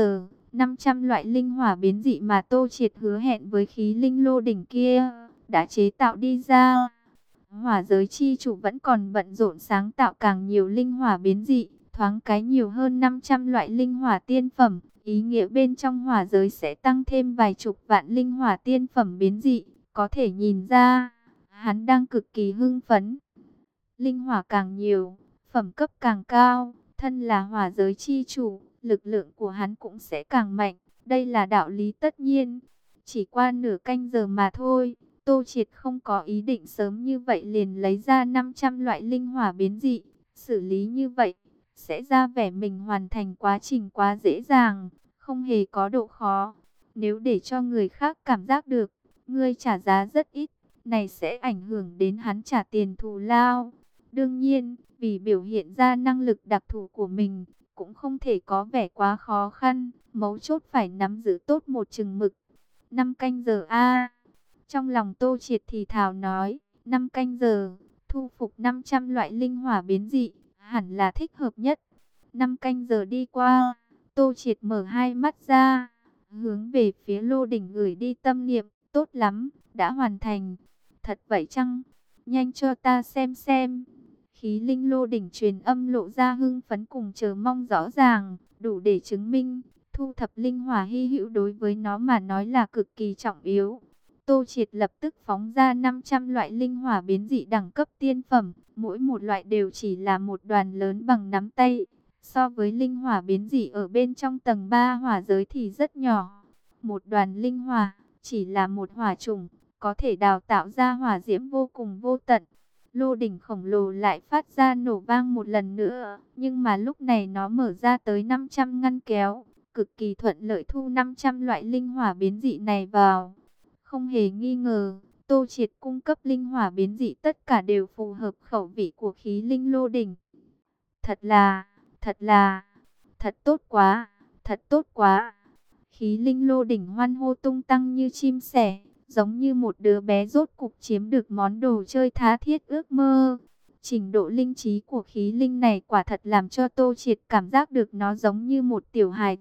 năm trăm loại linh hỏa biến dị mà Tô Triệt hứa hẹn với khí linh lô đỉnh kia đã chế tạo đi ra. Hỏa giới chi chủ vẫn còn bận rộn sáng tạo càng nhiều linh hỏa biến dị, thoáng cái nhiều hơn năm trăm loại linh hỏa tiên phẩm. Ý nghĩa bên trong hỏa giới sẽ tăng thêm vài chục vạn linh hỏa tiên phẩm biến dị. Có thể nhìn ra, hắn đang cực kỳ hưng phấn. Linh hỏa càng nhiều, phẩm cấp càng cao, thân là hỏa giới chi chủ, lực lượng của hắn cũng sẽ càng mạnh. Đây là đạo lý tất nhiên. Chỉ qua nửa canh giờ mà thôi, Tô Triệt không có ý định sớm như vậy liền lấy ra năm trăm loại linh hỏa biến dị. Xử lý như vậy, sẽ ra vẻ mình hoàn thành quá trình quá dễ dàng, không hề có độ khó. Nếu để cho người khác cảm giác được, ngươi trả giá rất ít, này sẽ ảnh hưởng đến hắn trả tiền thù lao. Đương nhiên, vì biểu hiện ra năng lực đặc thù của mình, cũng không thể có vẻ quá khó khăn, mấu chốt phải nắm giữ tốt một chừng mực. Năm canh giờ a. Trong lòng Tô Triệt thì thào nói, năm canh giờ, thu phục năm trăm loại linh hỏa biến dị, hẳn là thích hợp nhất. Năm canh giờ đi qua, Tô Triệt mở hai mắt ra, hướng về phía lô đỉnh gửi đi tâm niệm, tốt lắm, đã hoàn thành. Thật vậy chăng? Nhanh cho ta xem xem. Khí linh lô đỉnh truyền âm lộ ra hưng phấn cùng chờ mong rõ ràng, đủ để chứng minh, thu thập linh hỏa hy hữu đối với nó mà nói là cực kỳ trọng yếu. Tô Triệt lập tức phóng ra năm trăm loại linh hỏa biến dị đẳng cấp tiên phẩm, mỗi một loại đều chỉ là một đoàn lớn bằng nắm tay. So với linh hỏa biến dị ở bên trong tầng ba hỏa giới thì rất nhỏ. Một đoàn linh hỏa, chỉ là một hỏa chủng, có thể đào tạo ra hỏa diễm vô cùng vô tận. Lô đỉnh khổng lồ lại phát ra nổ vang một lần nữa, nhưng mà lúc này nó mở ra tới năm trăm ngăn kéo, cực kỳ thuận lợi thu năm trăm loại linh hỏa biến dị này vào. Không hề nghi ngờ, Tô Triệt cung cấp linh hỏa biến dị tất cả đều phù hợp khẩu vị của khí linh lô đỉnh. Thật là, thật là, thật tốt quá, thật tốt quá. Khí linh lô đỉnh hoan hô tung tăng như chim sẻ, giống như một đứa bé rốt cục chiếm được món đồ chơi tha thiết ước mơ. Trình độ linh trí của khí linh này quả thật làm cho Tô Triệt cảm giác được nó giống như một tiểu hài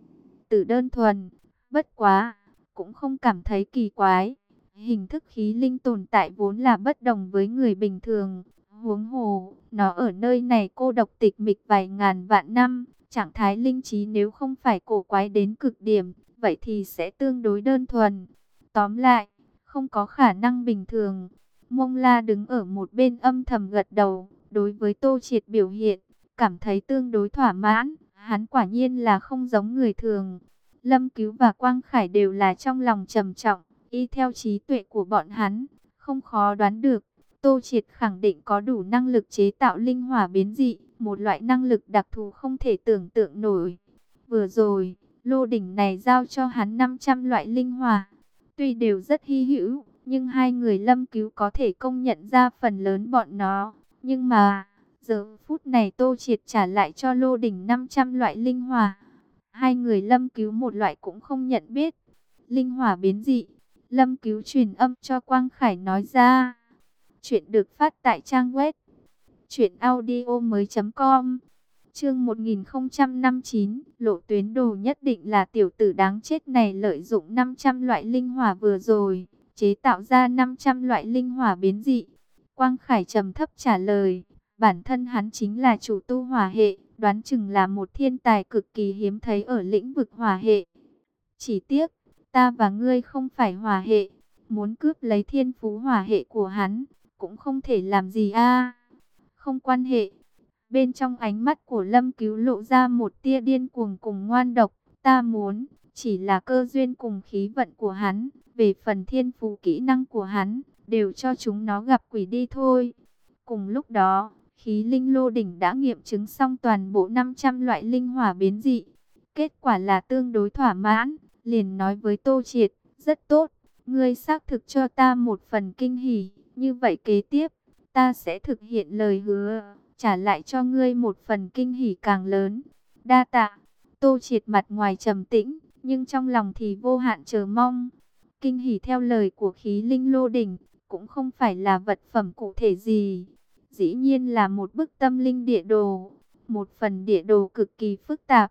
tử đơn thuần. Bất quá, cũng không cảm thấy kỳ quái. Hình thức khí linh tồn tại vốn là bất đồng với người bình thường. Huống hồ, nó ở nơi này cô độc tịch mịch vài ngàn vạn năm. Trạng thái linh trí nếu không phải cổ quái đến cực điểm, vậy thì sẽ tương đối đơn thuần. Tóm lại, không có khả năng bình thường. Mông La đứng ở một bên âm thầm gật đầu, đối với Tô Triệt biểu hiện, cảm thấy tương đối thỏa mãn. Hắn quả nhiên là không giống người thường. Lâm Cứu và Quang Khải đều là trong lòng trầm trọng, y theo trí tuệ của bọn hắn, không khó đoán được. Tô Triệt khẳng định có đủ năng lực chế tạo linh hỏa biến dị, một loại năng lực đặc thù không thể tưởng tượng nổi. Vừa rồi, lô đỉnh này giao cho hắn năm trăm loại linh hỏa. Tuy đều rất hy hữu, nhưng hai người Lâm Cứu có thể công nhận ra phần lớn bọn nó. Nhưng mà, giờ phút này Tô Triệt trả lại cho lô đỉnh năm trăm loại linh hỏa. Hai người Lâm Cứu một loại cũng không nhận biết. Linh hỏa biến dị. Lâm Cứu truyền âm cho Quang Khải nói ra. Chuyện được phát tại trang web truyện audio mới chấm com. Chương một nghìn không trăm năm mươi chín, lộ tuyến đồ nhất định là tiểu tử đáng chết này lợi dụng năm trăm loại linh hỏa vừa rồi, chế tạo ra năm trăm loại linh hỏa biến dị. Quang Khải trầm thấp trả lời, bản thân hắn chính là chủ tu hỏa hệ, đoán chừng là một thiên tài cực kỳ hiếm thấy ở lĩnh vực hỏa hệ. Chỉ tiếc, ta và ngươi không phải hỏa hệ, muốn cướp lấy thiên phú hỏa hệ của hắn, cũng không thể làm gì a. Không quan hệ. Bên trong ánh mắt của Lâm Cứu lộ ra một tia điên cuồng cùng ngoan độc. Ta muốn, chỉ là cơ duyên cùng khí vận của hắn. Về phần thiên phú kỹ năng của hắn, đều cho chúng nó gặp quỷ đi thôi. Cùng lúc đó, khí linh lô đỉnh đã nghiệm chứng xong toàn bộ năm trăm loại linh hỏa biến dị. Kết quả là tương đối thỏa mãn, liền nói với Tô Triệt, rất tốt. Ngươi xác thực cho ta một phần kinh hỉ, như vậy kế tiếp, ta sẽ thực hiện lời hứa, trả lại cho ngươi một phần kinh hỉ càng lớn. Đa tạ. Tô Triệt mặt ngoài trầm tĩnh, nhưng trong lòng thì vô hạn chờ mong. Kinh hỉ theo lời của khí linh lô đỉnh, cũng không phải là vật phẩm cụ thể gì. Dĩ nhiên là một bức tâm linh địa đồ, một phần địa đồ cực kỳ phức tạp.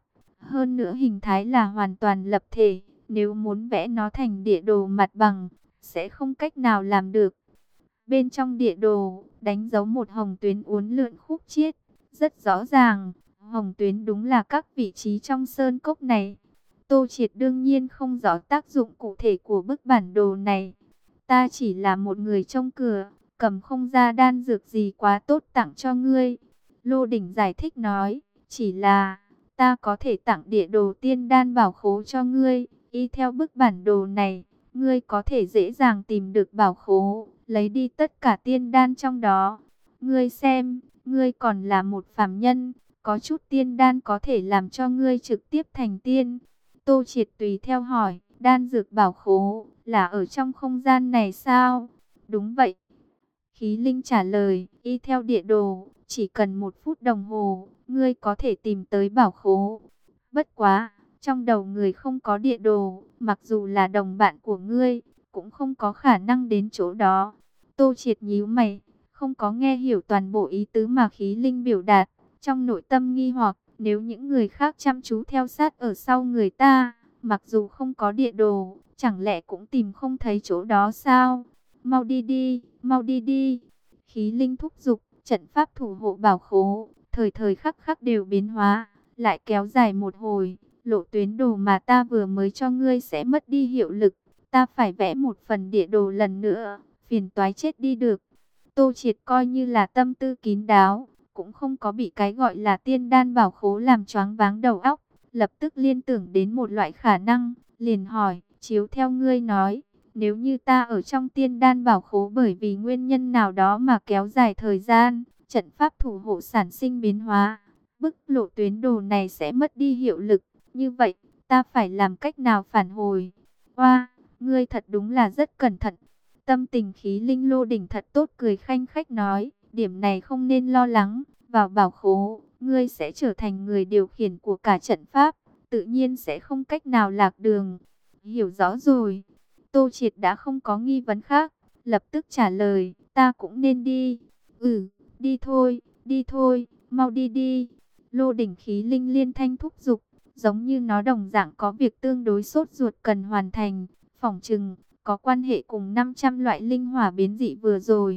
Hơn nữa hình thái là hoàn toàn lập thể, nếu muốn vẽ nó thành địa đồ mặt bằng, sẽ không cách nào làm được. Bên trong địa đồ, đánh dấu một hồng tuyến uốn lượn khúc chiết, rất rõ ràng, hồng tuyến đúng là các vị trí trong sơn cốc này. Tô Triệt đương nhiên không rõ tác dụng cụ thể của bức bản đồ này. Ta chỉ là một người trông cửa, cầm không ra đan dược gì quá tốt tặng cho ngươi. Lô Đỉnh giải thích nói, chỉ là ta có thể tặng địa đồ tiên đan bảo khố cho ngươi. Y theo bức bản đồ này, ngươi có thể dễ dàng tìm được bảo khố, lấy đi tất cả tiên đan trong đó. Ngươi xem, ngươi còn là một phàm nhân, có chút tiên đan có thể làm cho ngươi trực tiếp thành tiên. Tô Triệt tùy theo hỏi, đan dược bảo khố là ở trong không gian này sao? Đúng vậy. Khí Linh trả lời, y theo địa đồ, chỉ cần một phút đồng hồ, ngươi có thể tìm tới bảo khố. Bất quá, trong đầu người không có địa đồ, mặc dù là đồng bạn của ngươi, cũng không có khả năng đến chỗ đó. Tô Triệt nhíu mày, không có nghe hiểu toàn bộ ý tứ mà Khí Linh biểu đạt, trong nội tâm nghi hoặc, nếu những người khác chăm chú theo sát ở sau người ta, mặc dù không có địa đồ, chẳng lẽ cũng tìm không thấy chỗ đó sao? Mau đi đi, mau đi đi. Khí Linh thúc giục, trận pháp thủ hộ bảo khố, thời thời khắc khắc đều biến hóa, lại kéo dài một hồi, lộ tuyến đồ mà ta vừa mới cho ngươi sẽ mất đi hiệu lực, ta phải vẽ một phần địa đồ lần nữa, phiền toái chết đi được. Tô Triệt coi như là tâm tư kín đáo, cũng không có bị cái gọi là tiên đan bảo khố làm choáng váng đầu óc, lập tức liên tưởng đến một loại khả năng, liền hỏi, chiếu theo ngươi nói, nếu như ta ở trong tiên đan bảo khố bởi vì nguyên nhân nào đó mà kéo dài thời gian, trận pháp thủ hộ sản sinh biến hóa, bức lộ tuyến đồ này sẽ mất đi hiệu lực, như vậy, ta phải làm cách nào phản hồi? Oa, ngươi thật đúng là rất cẩn thận. Tâm tình Khí Linh Lô Đỉnh thật tốt, cười khanh khách nói, điểm này không nên lo lắng, vào bảo khố, ngươi sẽ trở thành người điều khiển của cả trận pháp, tự nhiên sẽ không cách nào lạc đường. Hiểu rõ rồi. Tô Triệt đã không có nghi vấn khác, lập tức trả lời, ta cũng nên đi. Ừ, đi thôi, đi thôi, mau đi đi. Lô Đỉnh Khí Linh liên thanh thúc giục, giống như nó đồng dạng có việc tương đối sốt ruột cần hoàn thành, phỏng chừng có quan hệ cùng năm trăm loại linh hỏa biến dị vừa rồi.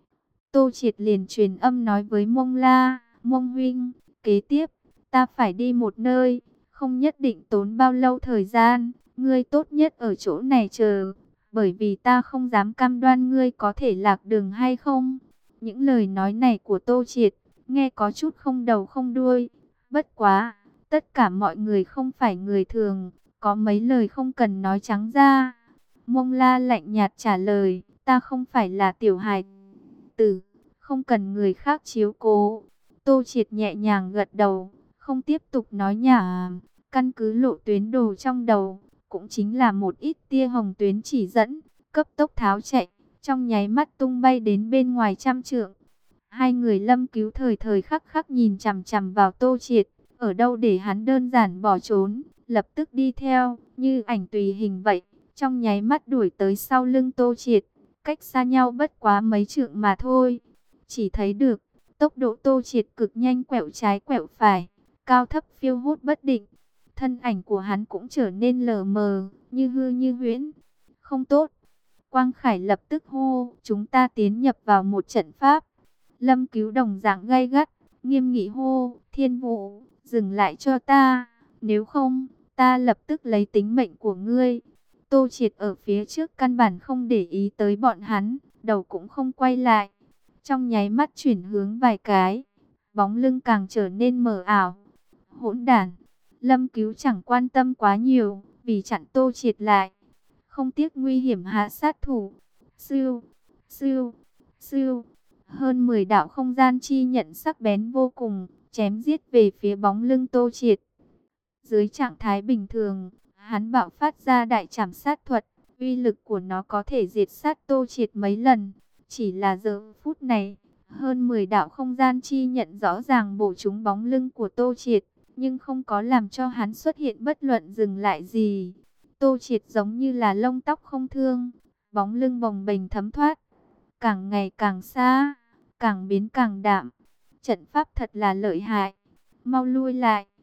Tô Triệt liền truyền âm nói với Mông La, Mông huynh, kế tiếp, ta phải đi một nơi, không nhất định tốn bao lâu thời gian, ngươi tốt nhất ở chỗ này chờ, bởi vì ta không dám cam đoan ngươi có thể lạc đường hay không. Những lời nói này của Tô Triệt, nghe có chút không đầu không đuôi, bất quá, tất cả mọi người không phải người thường, có mấy lời không cần nói trắng ra. Mông La lạnh nhạt trả lời, ta không phải là tiểu hài tử, không cần người khác chiếu cố. Tô Triệt nhẹ nhàng gật đầu, không tiếp tục nói nhảm, căn cứ lộ tuyến đồ trong đầu, cũng chính là một ít tia hồng tuyến chỉ dẫn, cấp tốc tháo chạy, trong nháy mắt tung bay đến bên ngoài trăm trượng. Hai người Lâm Cứu thời thời khắc khắc nhìn chằm chằm vào Tô Triệt, ở đâu để hắn đơn giản bỏ trốn, lập tức đi theo, như ảnh tùy hình vậy, trong nháy mắt đuổi tới sau lưng Tô Triệt, cách xa nhau bất quá mấy trượng mà thôi. Chỉ thấy được, tốc độ Tô Triệt cực nhanh, quẹo trái quẹo phải, cao thấp phiêu hốt bất định. Thân ảnh của hắn cũng trở nên lờ mờ, như hư như huyễn. Không tốt. Quang Khải lập tức hô, chúng ta tiến nhập vào một trận pháp. Lâm Cứu đồng dạng gay gắt, nghiêm nghị hô, Thiên Vũ, dừng lại cho ta, nếu không, ta lập tức lấy tính mệnh của ngươi. Tô Triệt ở phía trước căn bản không để ý tới bọn hắn, đầu cũng không quay lại. Trong nháy mắt chuyển hướng vài cái, bóng lưng càng trở nên mờ ảo. Hỗn đản, Lâm Cứu chẳng quan tâm quá nhiều, vì chặn Tô Triệt lại. Không tiếc nguy hiểm hạ sát thủ. Siêu, siêu, siêu. Hơn mười đạo không gian chi nhận sắc bén vô cùng, chém giết về phía bóng lưng Tô Triệt. Dưới trạng thái bình thường, hắn bạo phát ra đại trảm sát thuật, uy lực của nó có thể diệt sát Tô Triệt mấy lần. Chỉ là giờ phút này, hơn mười đạo không gian chi nhận rõ ràng bổ trúng bóng lưng của Tô Triệt, nhưng không có làm cho hắn xuất hiện bất luận dừng lại gì. Tô Triệt giống như là lông tóc không thương, bóng lưng bồng bềnh thấm thoát, càng ngày càng xa, càng biến càng đạm. Trận pháp thật là lợi hại, mau lui lại.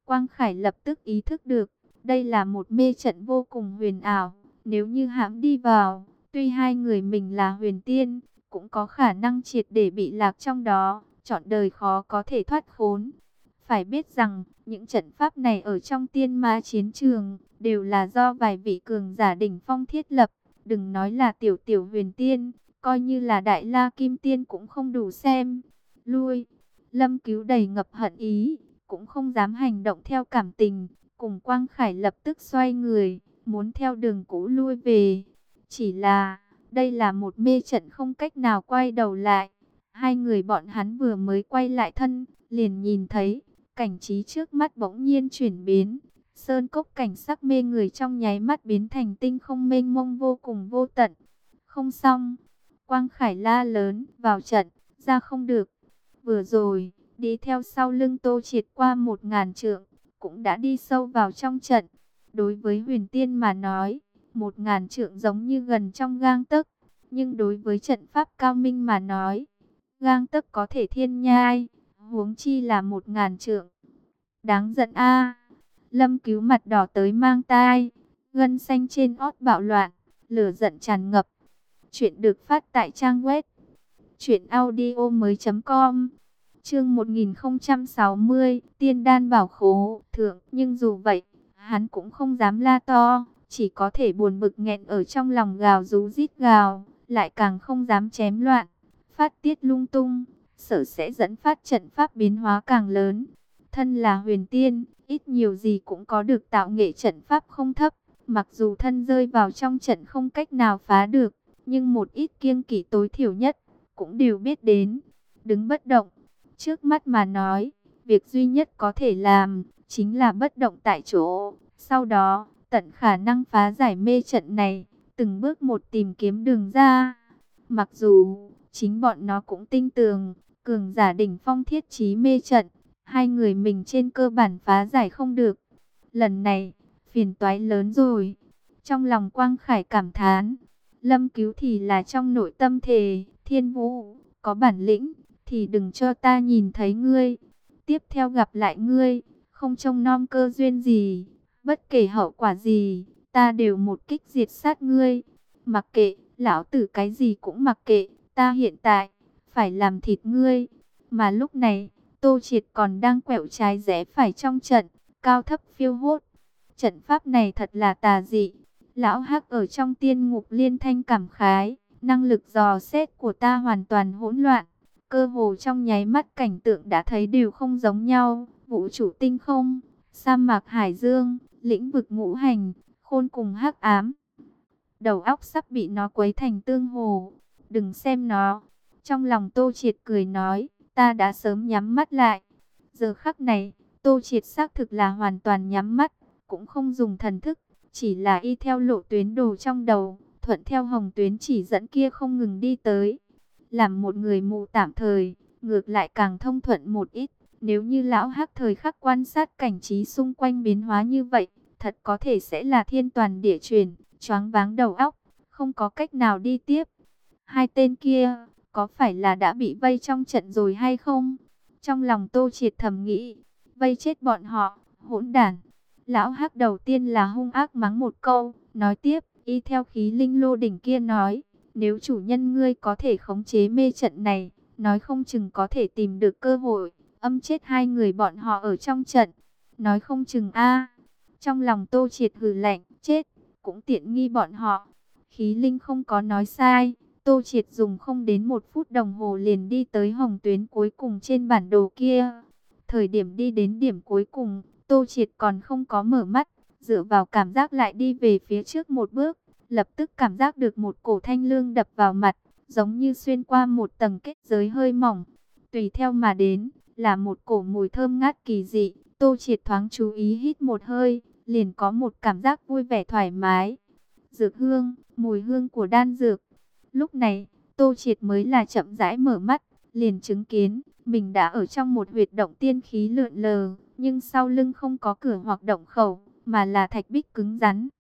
Quang Khải lập tức ý thức được, đây là một mê trận vô cùng huyền ảo. Nếu như hãm đi vào, tuy hai người mình là huyền tiên, cũng có khả năng triệt để bị lạc trong đó, trọn đời khó có thể thoát khốn. Phải biết rằng, những trận pháp này ở trong tiên ma chiến trường, đều là do vài vị cường giả đỉnh phong thiết lập. Đừng nói là tiểu tiểu huyền tiên, coi như là đại la kim tiên cũng không đủ xem. Lui, Lâm Cứu đầy ngập hận ý, cũng không dám hành động theo cảm tình, cùng Quang Khải lập tức xoay người, muốn theo đường cũ lui về. Chỉ là, đây là một mê trận không cách nào quay đầu lại. Hai người bọn hắn vừa mới quay lại thân, liền nhìn thấy, cảnh trí trước mắt bỗng nhiên chuyển biến. Sơn cốc cảnh sắc mê người trong nháy mắt biến thành tinh không mênh mông vô cùng vô tận. Không xong, Quang Khải la lớn, vào trận, ra không được. Vừa rồi, đi theo sau lưng Tô Triệt qua một ngàn trượng, cũng đã đi sâu vào trong trận. Đối với huyền tiên mà nói, một ngàn trượng giống như gần trong gang tấc. Nhưng đối với trận pháp cao minh mà nói, gang tấc có thể thiên nhai, huống chi là một ngàn trượng. Đáng giận a! Lâm Cứu mặt đỏ tới mang tai, gân xanh trên ót bạo loạn, lửa giận tràn ngập. Chuyện được phát tại trang web truyện audio mới chấm com. Chương một nghìn không trăm sáu mươi, Tiên đan bảo khố thượng, nhưng dù vậy, hắn cũng không dám la to, chỉ có thể buồn bực nghẹn ở trong lòng gào rú rít gào, lại càng không dám chém loạn, phát tiết lung tung, sợ sẽ dẫn phát trận pháp biến hóa càng lớn. Thân là huyền tiên, ít nhiều gì cũng có được tạo nghệ trận pháp không thấp, mặc dù thân rơi vào trong trận không cách nào phá được, nhưng một ít kiêng kỵ tối thiểu nhất, cũng đều biết đến. Đứng bất động, trước mắt mà nói, việc duy nhất có thể làm, chính là bất động tại chỗ. Sau đó, tận khả năng phá giải mê trận này, từng bước một tìm kiếm đường ra. Mặc dù, chính bọn nó cũng tin tưởng, cường giả đỉnh phong thiết trí mê trận, hai người mình trên cơ bản phá giải không được. Lần này, phiền toái lớn rồi. Trong lòng Quang Khải cảm thán, Lâm Cứu thì là trong nội tâm thề, Thiên Vũ, có bản lĩnh, thì đừng cho ta nhìn thấy ngươi. Tiếp theo gặp lại ngươi, không trông nom cơ duyên gì, bất kể hậu quả gì, ta đều một kích diệt sát ngươi. Mặc kệ, lão tử cái gì cũng mặc kệ, ta hiện tại, phải làm thịt ngươi. Mà lúc này, Tô Triệt còn đang quẹo trái rẽ phải trong trận, cao thấp phiêu hốt. Trận pháp này thật là tà dị. Lão Hắc ở trong tiên ngục liên thanh cảm khái, năng lực dò xét của ta hoàn toàn hỗn loạn. Cơ hồ trong nháy mắt cảnh tượng đã thấy đều không giống nhau. Vũ trụ tinh không, sa mạc hải dương, lĩnh vực ngũ hành, khôn cùng hắc ám. Đầu óc sắp bị nó quấy thành tương hồ. Đừng xem nó. Trong lòng Tô Triệt cười nói, ta đã sớm nhắm mắt lại. Giờ khắc này, Tô Triệt xác thực là hoàn toàn nhắm mắt, cũng không dùng thần thức, chỉ là y theo lộ tuyến đồ trong đầu, thuận theo hồng tuyến chỉ dẫn kia không ngừng đi tới. Làm một người mù tạm thời, ngược lại càng thông thuận một ít. Nếu như lão Hắc thời khắc quan sát cảnh trí xung quanh biến hóa như vậy, thật có thể sẽ là thiên toàn địa chuyển, choáng váng đầu óc, không có cách nào đi tiếp. Hai tên kia, có phải là đã bị vây trong trận rồi hay không? Trong lòng Tô Triệt thầm nghĩ, vây chết bọn họ, hỗn đản. Lão Hắc đầu tiên là hung ác mắng một câu, nói tiếp, y theo khí linh lô đỉnh kia nói, nếu chủ nhân ngươi có thể khống chế mê trận này, nói không chừng có thể tìm được cơ hội, âm chết hai người bọn họ ở trong trận. Nói không chừng a. Trong lòng Tô Triệt hừ lạnh, chết, cũng tiện nghi bọn họ. Khí linh không có nói sai, Tô Triệt dùng không đến một phút đồng hồ liền đi tới hồng tuyến cuối cùng trên bản đồ kia. Thời điểm đi đến điểm cuối cùng, Tô Triệt còn không có mở mắt, dựa vào cảm giác lại đi về phía trước một bước, lập tức cảm giác được một cổ thanh lương đập vào mặt, giống như xuyên qua một tầng kết giới hơi mỏng. Tùy theo mà đến, là một cổ mùi thơm ngát kỳ dị. Tô Triệt thoáng chú ý hít một hơi, liền có một cảm giác vui vẻ thoải mái. Dược hương, mùi hương của đan dược. Lúc này, Tô Triệt mới là chậm rãi mở mắt, liền chứng kiến, mình đã ở trong một huyệt động tiên khí lượn lờ, nhưng sau lưng không có cửa hoặc động khẩu, mà là thạch bích cứng rắn.